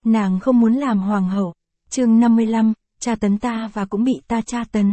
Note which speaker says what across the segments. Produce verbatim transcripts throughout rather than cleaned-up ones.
Speaker 1: Nàng không muốn làm hoàng hậu. Chương năm mươi lăm, tra tấn ta và cũng bị ta tra tấn.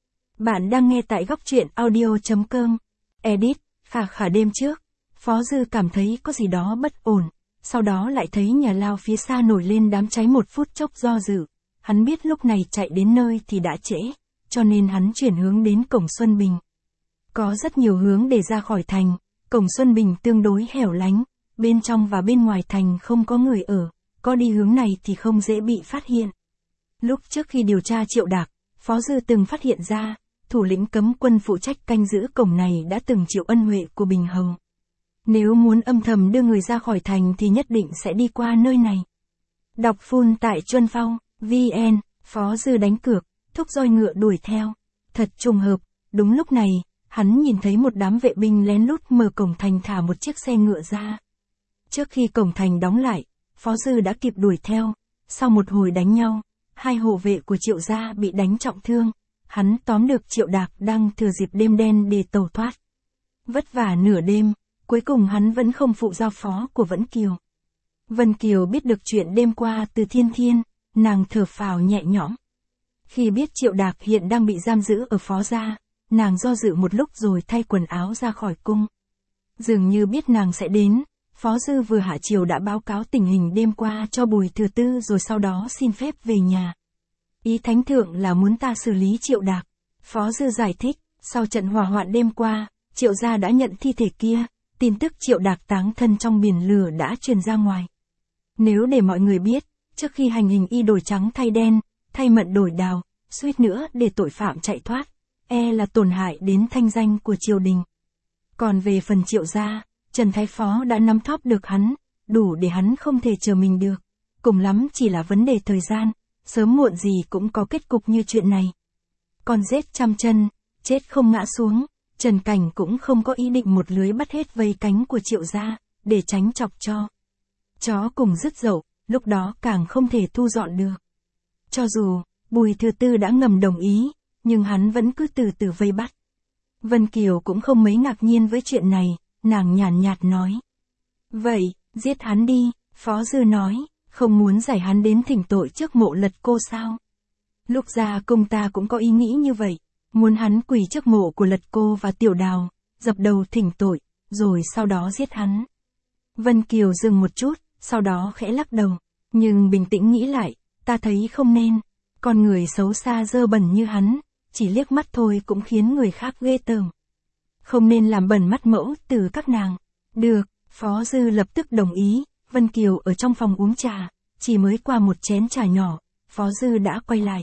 Speaker 1: Bạn đang nghe tại góc truyện audio chấm com. Edit, khả khả đêm trước, Phó Dư cảm thấy có gì đó bất ổn, sau đó lại thấy nhà lao phía xa nổi lên đám cháy một phút chốc do dự. Hắn biết lúc này chạy đến nơi thì đã trễ, cho nên hắn chuyển hướng đến cổng Xuân Bình. Có rất nhiều hướng để ra khỏi thành, cổng Xuân Bình tương đối hẻo lánh, bên trong và bên ngoài thành không có người ở, có đi hướng này thì không dễ bị phát hiện. Lúc trước khi điều tra Triệu Đạc, Phó Dư từng phát hiện ra, thủ lĩnh cấm quân phụ trách canh giữ cổng này đã từng chịu ân huệ của Bình Hầu. Nếu muốn âm thầm đưa người ra khỏi thành thì nhất định sẽ đi qua nơi này. Đọc full tại Chuân Phong, vê en, Phó Dư đánh cược, thúc roi ngựa đuổi theo. Thật trùng hợp, đúng lúc này, hắn nhìn thấy một đám vệ binh lén lút mở cổng thành thả một chiếc xe ngựa ra. Trước khi cổng thành đóng lại, Phó Dư đã kịp đuổi theo. Sau một hồi đánh nhau, hai hộ vệ của Triệu gia bị đánh trọng thương. Hắn tóm được Triệu Đạc đang thừa dịp đêm đen để tẩu thoát. Vất vả nửa đêm, cuối cùng hắn vẫn không phụ giao phó của Vân Kiều. Vân Kiều biết được chuyện đêm qua từ Thiên Thiên, nàng thở phào nhẹ nhõm. Khi biết Triệu Đạc hiện đang bị giam giữ ở Phó gia, nàng do dự một lúc rồi thay quần áo ra khỏi cung. Dường như biết nàng sẽ đến, Phó Dư vừa hạ chiều đã báo cáo tình hình đêm qua cho Bùi Thừa Tư rồi sau đó xin phép về nhà. Ý Thánh Thượng là muốn ta xử lý Triệu Đạc. Phó Dư giải thích, sau trận hỏa hoạn đêm qua, Triệu gia đã nhận thi thể kia, tin tức Triệu Đạc táng thân trong biển lửa đã truyền ra ngoài. Nếu để mọi người biết, trước khi hành hình y đổi trắng thay đen, thay mận đổi đào, suýt nữa để tội phạm chạy thoát, e là tổn hại đến thanh danh của triều đình. Còn về phần Triệu gia, Trần Thái Phó đã nắm thóp được hắn, đủ để hắn không thể chờ mình được. Cùng lắm chỉ là vấn đề thời gian, sớm muộn gì cũng có kết cục như chuyện này. Con rết trăm chân, chết không ngã xuống, Trần Cảnh cũng không có ý định một lưới bắt hết vây cánh của Triệu gia, để tránh chọc cho chó cùng dứt dậu, lúc đó càng không thể thu dọn được. Cho dù, Bùi Thừa Tư đã ngầm đồng ý, nhưng hắn vẫn cứ từ từ vây bắt. Vân Kiều cũng không mấy ngạc nhiên với chuyện này, nàng nhàn nhạt nói. Vậy, giết hắn đi, Phó Dư nói, không muốn giải hắn đến thỉnh tội trước Mộ Lật Cô sao? Lúc ra cung ta cũng có ý nghĩ như vậy, muốn hắn quỳ trước mộ của Lật Cô và Tiểu Đào, dập đầu thỉnh tội, rồi sau đó giết hắn. Vân Kiều dừng một chút, sau đó khẽ lắc đầu, nhưng bình tĩnh nghĩ lại, ta thấy không nên, con người xấu xa dơ bẩn như hắn, chỉ liếc mắt thôi cũng khiến người khác ghê tởm. Không nên làm bẩn mắt mẫu từ các nàng. Được, Phó Dư lập tức đồng ý. Vân Kiều ở trong phòng uống trà, chỉ mới qua một chén trà nhỏ, Phó Dư đã quay lại.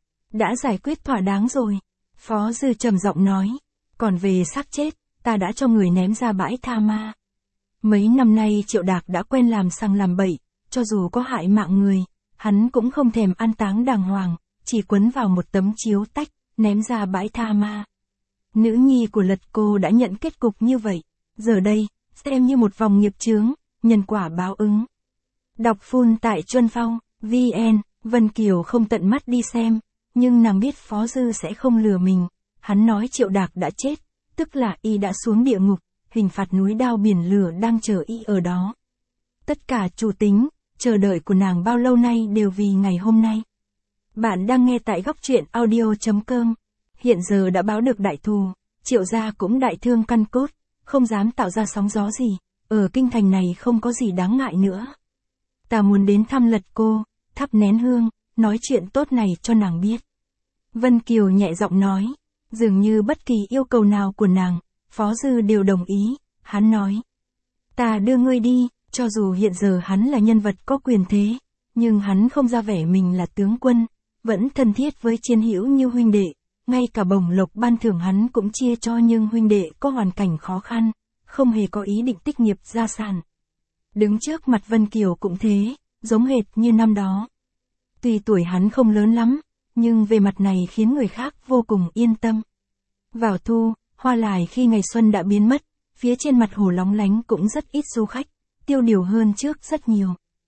Speaker 1: Đã giải quyết thỏa đáng rồi. Phó Dư trầm giọng nói, còn về xác chết, ta đã cho người ném ra bãi tha ma. Mấy năm nay Triệu Đạc đã quen làm sang làm bậy, cho dù có hại mạng người, hắn cũng không thèm an táng đàng hoàng, chỉ quấn vào một tấm chiếu tách, ném ra bãi tha ma. Nữ nhi của Lật Cô đã nhận kết cục như vậy, giờ đây, xem như một vòng nghiệp chướng, nhân quả báo ứng. Đọc full tại Chuân Phong, vê en, Vân Kiều không tận mắt đi xem, nhưng nàng biết Phó Dư sẽ không lừa mình. Hắn nói Triệu Đạc đã chết, tức là y đã xuống địa ngục, hình phạt núi đao biển lửa đang chờ y ở đó. Tất cả chủ tính, chờ đợi của nàng bao lâu nay đều vì ngày hôm nay. Bạn đang nghe tại góc truyện audio chấm com. Hiện giờ đã báo được đại thù, Triệu gia cũng đại thương căn cốt, không dám tạo ra sóng gió gì, ở kinh thành này không có gì đáng ngại nữa. Ta muốn đến thăm Lật Cô, thắp nén hương, nói chuyện tốt này cho nàng biết. Vân Kiều nhẹ giọng nói, dường như bất kỳ yêu cầu nào của nàng, Phó Dư đều đồng ý. Hắn nói, ta đưa ngươi đi, cho dù hiện giờ hắn là nhân vật có quyền thế, nhưng hắn không ra vẻ mình là tướng quân, vẫn thân thiết với chiến hữu như huynh đệ. Ngay cả bổng lộc ban thưởng hắn cũng chia cho nhưng huynh đệ có hoàn cảnh khó khăn, không hề có ý định tích nghiệp gia sản. Đứng trước mặt Vân Kiều cũng thế, giống hệt như năm đó. Tuy tuổi hắn không lớn lắm, nhưng về mặt này khiến người khác vô cùng yên tâm. Vào thu, hoa lài khi ngày xuân đã biến mất, phía trên mặt hồ lóng lánh cũng rất ít du khách, tiêu điều hơn trước rất nhiều.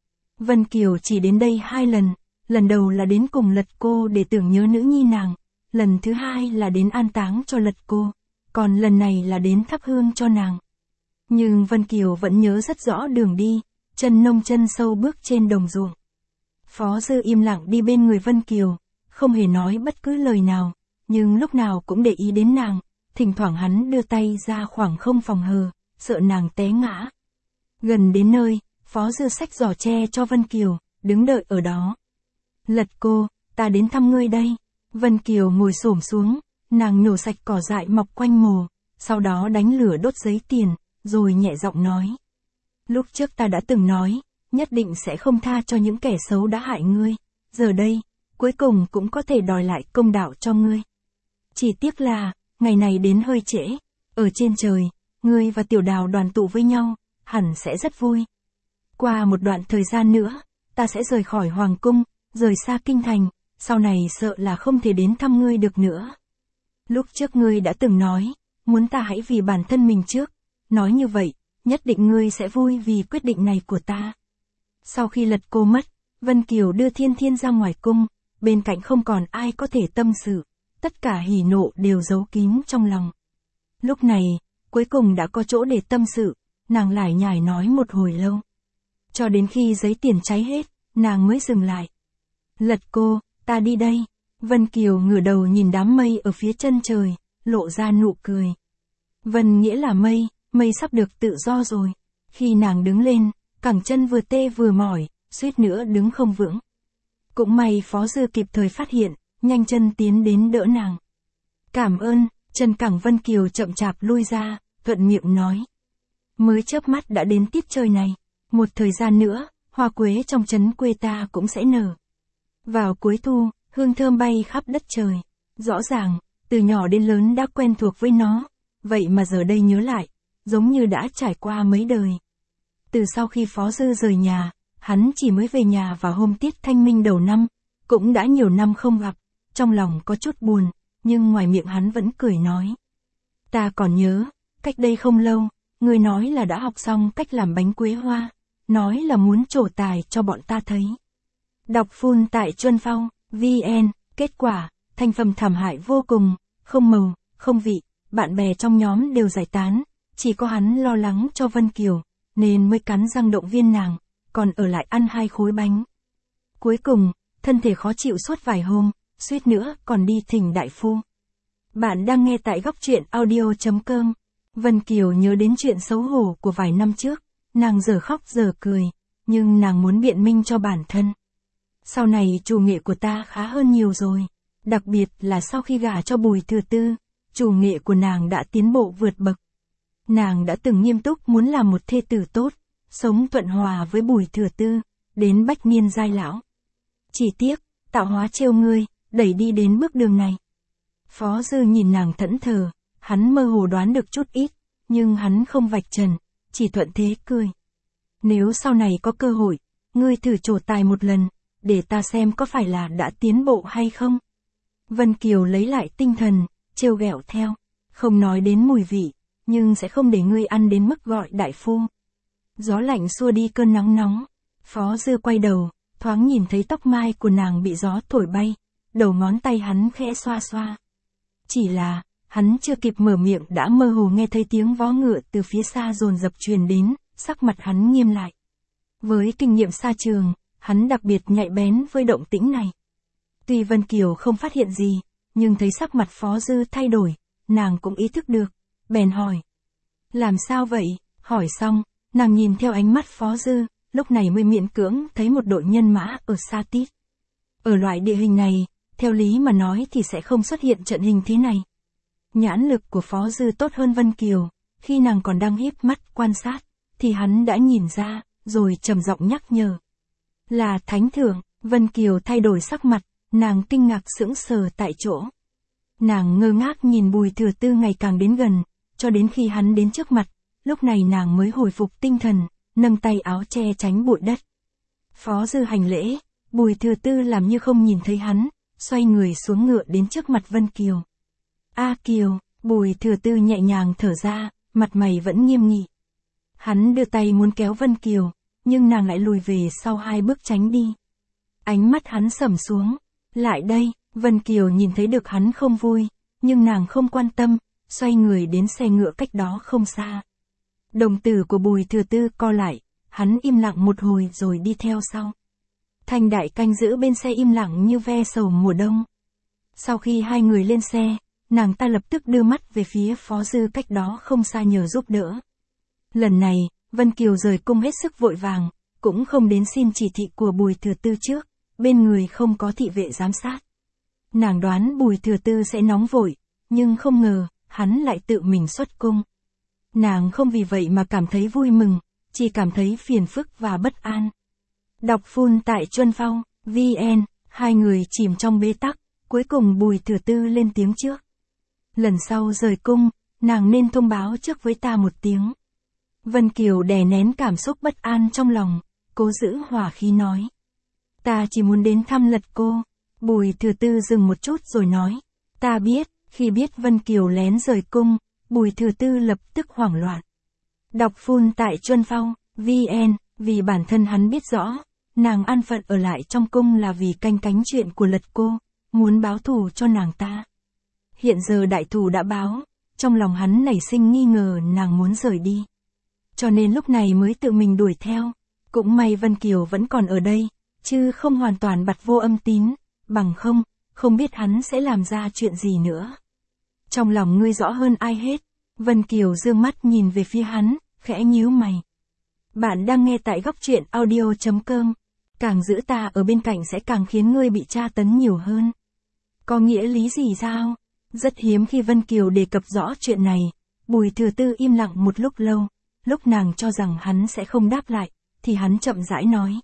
Speaker 1: Vân Kiều chỉ đến đây hai lần, lần đầu là đến cùng Lật Cô để tưởng nhớ nữ nhi nàng. Lần thứ hai là đến an táng cho Lật Cô, còn lần này là đến thắp hương cho nàng. Nhưng Vân Kiều vẫn nhớ rất rõ đường đi, chân nông chân sâu bước trên đồng ruộng. Phó Dư im lặng đi bên người Vân Kiều, không hề nói bất cứ lời nào, nhưng lúc nào cũng để ý đến nàng, thỉnh thoảng hắn đưa tay ra khoảng không phòng hờ, sợ nàng té ngã. Gần đến nơi, Phó Dư xách giỏ tre cho Vân Kiều, đứng đợi ở đó. Lật cô, ta đến thăm ngươi đây. Vân Kiều ngồi xổm xuống, nàng nhổ sạch cỏ dại mọc quanh mồ, sau đó đánh lửa đốt giấy tiền, rồi nhẹ giọng nói. Lúc trước ta đã từng nói, nhất định sẽ không tha cho những kẻ xấu đã hại ngươi, giờ đây, cuối cùng cũng có thể đòi lại công đạo cho ngươi. Chỉ tiếc là, ngày này đến hơi trễ, ở trên trời, ngươi và Tiểu Đào đoàn tụ với nhau, hẳn sẽ rất vui. Qua một đoạn thời gian nữa, ta sẽ rời khỏi Hoàng Cung, rời xa Kinh Thành, sau này sợ là không thể đến thăm ngươi được nữa. Lúc trước ngươi đã từng nói, muốn ta hãy vì bản thân mình trước, nói như vậy, nhất định ngươi sẽ vui vì quyết định này của ta. Sau khi Lật cô mất, Vân Kiều đưa Thiên Thiên ra ngoài cung, bên cạnh không còn ai có thể tâm sự, tất cả hỉ nộ đều giấu kín trong lòng. Lúc này, cuối cùng đã có chỗ để tâm sự, nàng lải nhải nói một hồi lâu. Cho đến khi giấy tiền cháy hết, nàng mới dừng lại. Lật cô, ta đi đây. Vân Kiều ngửa đầu nhìn đám mây ở phía chân trời, lộ ra nụ cười. Vân nghĩa là mây, mây sắp được tự do rồi. Khi nàng đứng lên, cẳng chân vừa tê vừa mỏi, suýt nữa đứng không vững. Cũng may Phó Dư kịp thời phát hiện, nhanh chân tiến đến đỡ nàng. Cảm ơn, chân cẳng Vân Kiều chậm chạp lui ra, thuận miệng nói. Mới chớp mắt đã đến tiết trời này, một thời gian nữa, hoa quế trong trấn quê ta cũng sẽ nở. Vào cuối thu, hương thơm bay khắp đất trời. Rõ ràng, từ nhỏ đến lớn đã quen thuộc với nó, vậy mà giờ đây nhớ lại, giống như đã trải qua mấy đời. Từ sau khi Phó Dư rời nhà, hắn chỉ mới về nhà vào hôm tiết thanh minh đầu năm, cũng đã nhiều năm không gặp, trong lòng có chút buồn, nhưng ngoài miệng hắn vẫn cười nói. Ta còn nhớ, cách đây không lâu, người nói là đã học xong cách làm bánh quế hoa, nói là muốn trổ tài cho bọn ta thấy. Đọc full tại Chuân Phong, vê en, kết quả, thành phẩm thảm hại vô cùng, không màu, không vị, bạn bè trong nhóm đều giải tán, chỉ có hắn lo lắng cho Vân Kiều, nên mới cắn răng động viên nàng, còn ở lại ăn hai khối bánh. Cuối cùng, thân thể khó chịu suốt vài hôm, suýt nữa còn đi thỉnh đại phu. Bạn đang nghe tại góc truyện audio chấm com. Vân Kiều nhớ đến chuyện xấu hổ của vài năm trước, nàng giờ khóc giờ cười, nhưng nàng muốn biện minh cho bản thân. Sau này chủ nghệ của ta khá hơn nhiều rồi, đặc biệt là sau khi gả cho Bùi Thừa Tư, chủ nghệ của nàng đã tiến bộ vượt bậc. Nàng đã từng nghiêm túc muốn làm một thê tử tốt, sống thuận hòa với Bùi Thừa Tư, đến bách niên giai lão. Chỉ tiếc, tạo hóa trêu ngươi, đẩy đi đến bước đường này. Phó Dư nhìn nàng thẫn thờ, hắn mơ hồ đoán được chút ít, nhưng hắn không vạch trần, chỉ thuận thế cười. Nếu sau này có cơ hội, ngươi thử trổ tài một lần, để ta xem có phải là đã tiến bộ hay không. Vân Kiều lấy lại tinh thần, trêu ghẹo theo, không nói đến mùi vị, nhưng sẽ không để ngươi ăn đến mức gọi đại phu. Gió lạnh xua đi cơn nắng nóng, Phó Dư quay đầu, thoáng nhìn thấy tóc mai của nàng bị gió thổi bay, đầu ngón tay hắn khẽ xoa xoa. Chỉ là, hắn chưa kịp mở miệng đã mơ hồ nghe thấy tiếng vó ngựa từ phía xa dồn dập truyền đến, sắc mặt hắn nghiêm lại. Với kinh nghiệm xa trường, hắn đặc biệt nhạy bén với động tĩnh này. Tuy Vân Kiều không phát hiện gì, nhưng thấy sắc mặt Phó Dư thay đổi, nàng cũng ý thức được, bèn hỏi. Làm sao vậy? Hỏi xong, nàng nhìn theo ánh mắt Phó Dư, lúc này mới miễn cưỡng thấy một đội nhân mã ở xa tít. Ở loại địa hình này, theo lý mà nói thì sẽ không xuất hiện trận hình thế này. Nhãn lực của Phó Dư tốt hơn Vân Kiều, khi nàng còn đang híp mắt quan sát, thì hắn đã nhìn ra, rồi trầm giọng nhắc nhở. Là thánh thượng. Vân Kiều thay đổi sắc mặt, nàng kinh ngạc sững sờ tại chỗ. Nàng ngơ ngác nhìn Bùi Thừa Tư ngày càng đến gần, cho đến khi hắn đến trước mặt, lúc này nàng mới hồi phục tinh thần, nâng tay áo che tránh bụi đất. Phó Dư hành lễ, Bùi Thừa Tư làm như không nhìn thấy hắn, xoay người xuống ngựa đến trước mặt Vân Kiều. A Kiều, Bùi Thừa Tư nhẹ nhàng thở ra, mặt mày vẫn nghiêm nghị. Hắn đưa tay muốn kéo Vân Kiều, nhưng nàng lại lùi về sau hai bước tránh đi. Ánh mắt hắn sầm xuống. Lại đây, Vân Kiều nhìn thấy được hắn không vui, nhưng nàng không quan tâm, xoay người đến xe ngựa cách đó không xa. Đồng tử của Bùi Thừa Tư co lại, hắn im lặng một hồi rồi đi theo sau. Thanh Đại canh giữ bên xe im lặng như ve sầu mùa đông. Sau khi hai người lên xe, nàng ta lập tức đưa mắt về phía Phó Dư cách đó không xa nhờ giúp đỡ. Lần này, Vân Kiều rời cung hết sức vội vàng, cũng không đến xin chỉ thị của Bùi Thừa Tư trước, bên người không có thị vệ giám sát. Nàng đoán Bùi Thừa Tư sẽ nóng vội, nhưng không ngờ, hắn lại tự mình xuất cung. Nàng không vì vậy mà cảm thấy vui mừng, chỉ cảm thấy phiền phức và bất an. Đọc full tại Chuân Phong, vê en, hai người chìm trong bế tắc, cuối cùng Bùi Thừa Tư lên tiếng trước. Lần sau rời cung, nàng nên thông báo trước với ta một tiếng. Vân Kiều đè nén cảm xúc bất an trong lòng, cố giữ hòa khí nói. Ta chỉ muốn đến thăm Lật Cô. Bùi Thừa Tư dừng một chút rồi nói. Ta biết, khi biết Vân Kiều lén rời cung, Bùi Thừa Tư lập tức hoảng loạn. Đọc full tại Chuân Phong, vê en, vì bản thân hắn biết rõ, nàng an phận ở lại trong cung là vì canh cánh chuyện của Lật Cô, muốn báo thù cho nàng ta. Hiện giờ đại thù đã báo, trong lòng hắn nảy sinh nghi ngờ nàng muốn rời đi. Cho nên lúc này mới tự mình đuổi theo. Cũng may Vân Kiều vẫn còn ở đây, chứ không hoàn toàn bặt vô âm tín, bằng không, không biết hắn sẽ làm ra chuyện gì nữa. Trong lòng ngươi rõ hơn ai hết. Vân Kiều dương mắt nhìn về phía hắn, khẽ nhíu mày. Bạn đang nghe tại góc truyện audio chấm com. Càng giữ ta ở bên cạnh sẽ càng khiến ngươi bị tra tấn nhiều hơn. Có nghĩa lý gì sao? Rất hiếm khi Vân Kiều đề cập rõ chuyện này. Bùi Thừa Tư im lặng một lúc lâu. Lúc nàng cho rằng hắn sẽ không đáp lại, thì hắn chậm rãi nói.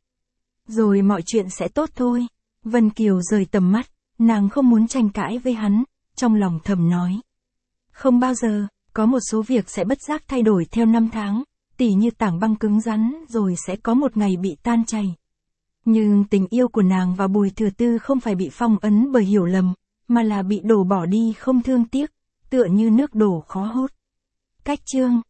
Speaker 1: Rồi mọi chuyện sẽ tốt thôi. Vân Kiều rời tầm mắt, nàng không muốn tranh cãi với hắn, trong lòng thầm nói. Không bao giờ, có một số việc sẽ bất giác thay đổi theo năm tháng, tỉ như tảng băng cứng rắn rồi sẽ có một ngày bị tan chảy. Nhưng tình yêu của nàng và Bùi Thừa Tư không phải bị phong ấn bởi hiểu lầm, mà là bị đổ bỏ đi không thương tiếc, tựa như nước đổ khó hút. Cách chương